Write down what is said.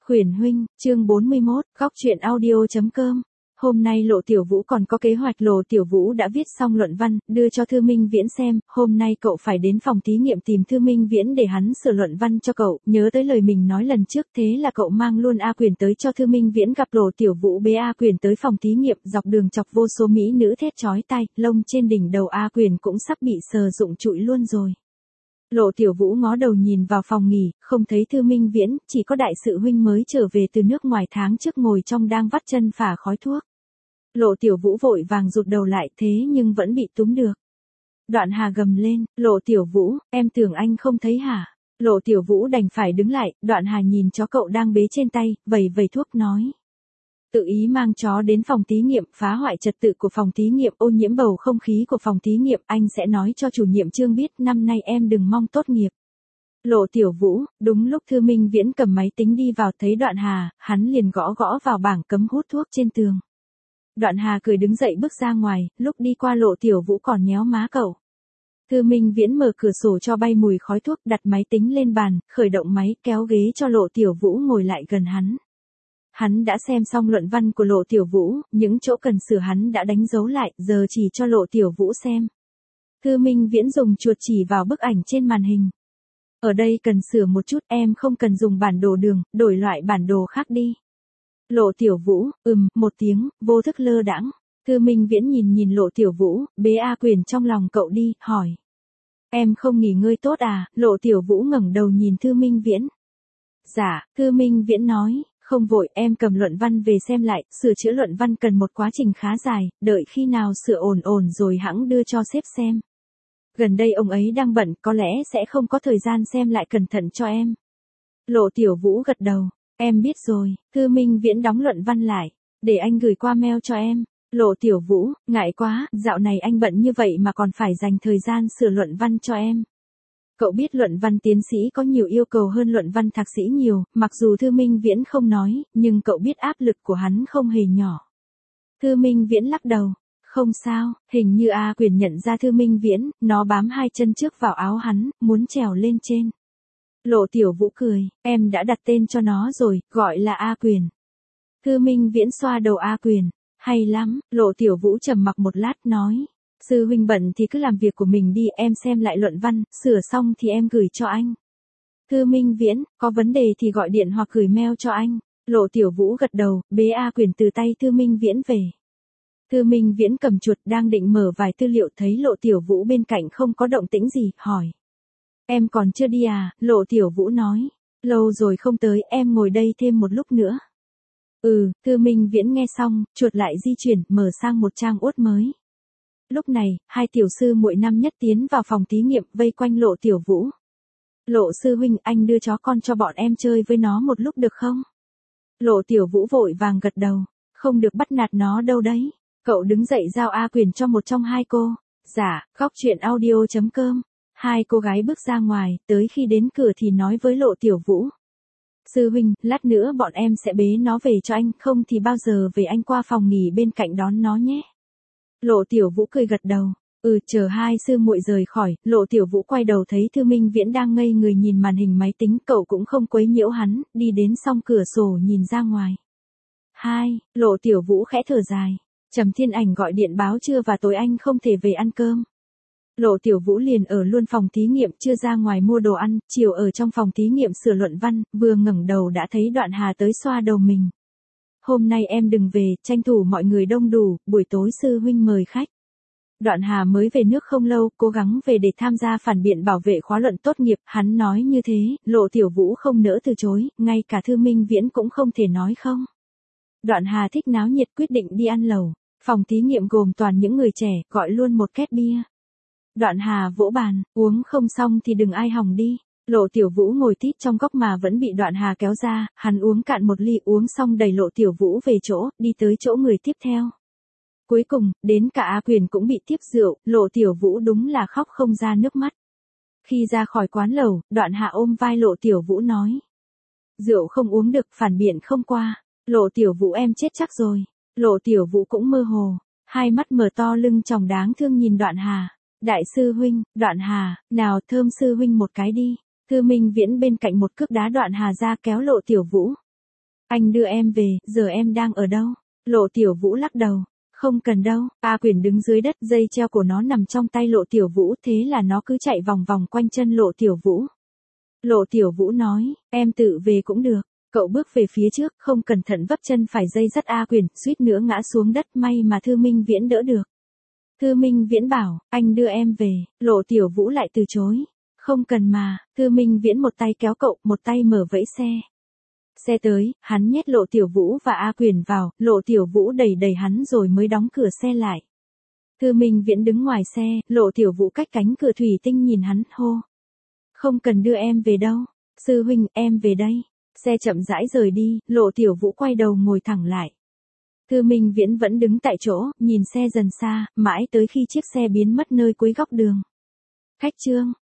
Huyền huynh, chương 41, góc truyện audio.com. Hôm nay Lộ Tiểu Vũ còn có kế hoạch. Lộ Tiểu Vũ đã viết xong luận văn, đưa cho Thư Minh Viễn xem, hôm nay cậu phải đến phòng thí nghiệm tìm Thư Minh Viễn để hắn sửa luận văn cho cậu, nhớ tới lời mình nói lần trước, thế là cậu mang luôn A Quyền tới cho Thư Minh Viễn gặp. Lộ Tiểu Vũ bế A Quyền tới phòng thí nghiệm, dọc đường chọc vô số mỹ nữ thét chói tai, lông trên đỉnh đầu A Quyền cũng sắp bị sờ rụng trụi luôn rồi. Lộ Tiểu Vũ ngó đầu nhìn vào phòng nghỉ, không thấy Thư Minh Viễn, chỉ có đại sự huynh mới trở về từ nước ngoài tháng trước ngồi trong đang vắt chân phả khói thuốc. Lộ Tiểu Vũ vội vàng rụt đầu lại, thế nhưng vẫn bị túm được. Đoạn Hà gầm lên, Lộ Tiểu Vũ, em tưởng anh không thấy hả? Lộ Tiểu Vũ đành phải đứng lại, Đoạn Hà nhìn chó cậu đang bế trên tay, vẩy vẩy thuốc nói. Tự ý mang chó đến phòng thí nghiệm, phá hoại trật tự của phòng thí nghiệm, ô nhiễm bầu không khí của phòng thí nghiệm, anh sẽ nói cho chủ nhiệm Trương biết, năm nay em đừng mong tốt nghiệp. Lộ Tiểu Vũ, đúng lúc Thư Minh Viễn cầm máy tính đi vào thấy Đoạn Hà, hắn liền gõ gõ vào bảng cấm hút thuốc trên tường. Đoạn Hà cười đứng dậy bước ra ngoài, lúc đi qua Lộ Tiểu Vũ còn nhéo má cậu. Thư Minh Viễn mở cửa sổ cho bay mùi khói thuốc, đặt máy tính lên bàn, khởi động máy, kéo ghế cho Lộ Tiểu Vũ ngồi lại gần hắn. Hắn đã xem xong luận văn của Lộ Tiểu Vũ, những chỗ cần sửa hắn đã đánh dấu lại, giờ chỉ cho Lộ Tiểu Vũ xem. Thư Minh Viễn dùng chuột chỉ vào bức ảnh trên màn hình. Ở đây cần sửa một chút, em không cần dùng bản đồ đường, đổi loại bản đồ khác đi. Lộ Tiểu Vũ, một tiếng, vô thức lơ đãng. Thư Minh Viễn nhìn Lộ Tiểu Vũ, bế A Quyền trong lòng cậu đi, hỏi. Em không nghỉ ngơi tốt à? Lộ Tiểu Vũ ngẩng đầu nhìn Thư Minh Viễn. Dạ, Thư Minh Viễn nói. Không vội, em cầm luận văn về xem lại, sửa chữa luận văn cần một quá trình khá dài, đợi khi nào sửa ổn rồi hẵng đưa cho sếp xem. Gần đây ông ấy đang bận, có lẽ sẽ không có thời gian xem lại cẩn thận cho em. Lộ Tiểu Vũ gật đầu, em biết rồi. Thư Minh Viễn đóng luận văn lại, để anh gửi qua mail cho em. Lộ Tiểu Vũ, ngại quá, dạo này anh bận như vậy mà còn phải dành thời gian sửa luận văn cho em. Cậu biết luận văn tiến sĩ có nhiều yêu cầu hơn luận văn thạc sĩ nhiều, mặc dù Thư Minh Viễn không nói, nhưng cậu biết áp lực của hắn không hề nhỏ. Thư Minh Viễn lắc đầu, không sao, hình như A Quyền nhận ra Thư Minh Viễn, nó bám hai chân trước vào áo hắn, muốn trèo lên trên. Lộ Tiểu Vũ cười, em đã đặt tên cho nó rồi, gọi là A Quyền. Thư Minh Viễn xoa đầu A Quyền, hay lắm. Lộ Tiểu Vũ trầm mặc một lát nói. Sư huynh bận thì cứ làm việc của mình đi, em xem lại luận văn, sửa xong thì em gửi cho anh. Thư Minh Viễn, có vấn đề thì gọi điện hoặc gửi mail cho anh. Lộ Tiểu Vũ gật đầu, bế A Quyền từ tay Thư Minh Viễn về. Thư Minh Viễn cầm chuột đang định mở vài tư liệu thấy Lộ Tiểu Vũ bên cạnh không có động tĩnh gì, hỏi. Em còn chưa đi à? Lộ Tiểu Vũ nói. Lâu rồi không tới, em ngồi đây thêm một lúc nữa. Thư Minh Viễn nghe xong, chuột lại di chuyển, mở sang một trang uất mới. Lúc này, hai tiểu sư muội năm nhất tiến vào phòng thí nghiệm, vây quanh Lộ Tiểu Vũ. Lộ sư huynh, anh đưa chó con cho bọn em chơi với nó một lúc được không? Lộ Tiểu Vũ vội vàng gật đầu. Không được bắt nạt nó đâu đấy. Cậu đứng dậy giao A Quyền cho một trong hai cô. Dạ, góc truyện audio.com. Hai cô gái bước ra ngoài, tới khi đến cửa thì nói với Lộ Tiểu Vũ. Sư huynh, lát nữa bọn em sẽ bế nó về cho anh, không thì bao giờ về anh qua phòng nghỉ bên cạnh đón nó nhé. Lộ Tiểu Vũ cười gật đầu. Chờ hai sư muội rời khỏi, Lộ Tiểu Vũ quay đầu thấy Thư Minh Viễn đang ngây người nhìn màn hình máy tính, cậu cũng không quấy nhiễu hắn, đi đến song cửa sổ nhìn ra ngoài. Lộ Tiểu Vũ khẽ thở dài. Trầm Thiên Ảnh gọi điện báo trưa và tối anh không thể về ăn cơm. Lộ Tiểu Vũ liền ở luôn phòng thí nghiệm, chưa ra ngoài mua đồ ăn, chiều ở trong phòng thí nghiệm sửa luận văn, vừa ngẩng đầu đã thấy Đoạn Hà tới xoa đầu mình. Hôm nay em đừng về, tranh thủ mọi người đông đủ, buổi tối sư huynh mời khách. Đoạn Hà mới về nước không lâu, cố gắng về để tham gia phản biện bảo vệ khóa luận tốt nghiệp, hắn nói như thế, Lộ Tiểu Vũ không nỡ từ chối, ngay cả Thư Minh Viễn cũng không thể nói không. Đoạn Hà thích náo nhiệt quyết định đi ăn lẩu, phòng thí nghiệm gồm toàn những người trẻ, gọi luôn một két bia. Đoạn Hà vỗ bàn, uống không xong thì đừng ai hòng đi. Lộ Tiểu Vũ ngồi tít trong góc mà vẫn bị Đoạn Hà kéo ra, hắn uống cạn một ly, uống xong đẩy Lộ Tiểu Vũ về chỗ, đi tới chỗ người tiếp theo. Cuối cùng, đến cả A Quyền cũng bị tiếp rượu, Lộ Tiểu Vũ đúng là khóc không ra nước mắt. Khi ra khỏi quán lẩu, Đoạn Hà ôm vai Lộ Tiểu Vũ nói. Rượu không uống được, phản biện không qua. Lộ Tiểu Vũ em chết chắc rồi. Lộ Tiểu Vũ cũng mơ hồ, hai mắt mở to lưng tròng đáng thương nhìn Đoạn Hà. Đại sư huynh, Đoạn Hà, nào thơm sư huynh một cái đi. Thư Minh Viễn bên cạnh một cước đá Đoạn Hà ra kéo Lộ Tiểu Vũ. anh đưa em về, giờ em đang ở đâu? Lộ Tiểu Vũ lắc đầu. Không cần đâu, A Quyền đứng dưới đất, dây treo của nó nằm trong tay Lộ Tiểu Vũ, thế là nó cứ chạy vòng vòng quanh chân Lộ Tiểu Vũ. Lộ Tiểu Vũ nói, em tự về cũng được. Cậu bước về phía trước, không cẩn thận vấp chân phải dây dắt A Quyền, suýt nữa ngã xuống đất, may mà Thư Minh Viễn đỡ được. Thư Minh Viễn bảo, anh đưa em về, Lộ Tiểu Vũ lại từ chối. Không cần mà, Thư Minh Viễn một tay kéo cậu, một tay mở vẫy xe. Xe tới, hắn nhét Lộ Tiểu Vũ và A Quyền vào, Lộ Tiểu Vũ đẩy đẩy hắn rồi mới đóng cửa xe lại. Thư Minh Viễn đứng ngoài xe, Lộ Tiểu Vũ cách cánh cửa thủy tinh nhìn hắn, hô. Không cần đưa em về đâu, sư huynh, em về đây. Xe chậm rãi rời đi, Lộ Tiểu Vũ quay đầu ngồi thẳng lại. Thư Minh Viễn vẫn đứng tại chỗ, nhìn xe dần xa, mãi tới khi chiếc xe biến mất nơi cuối góc đường. Khách Trương,